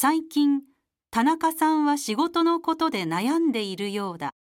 最近、田中さんは仕事のことで悩んでいるようだ。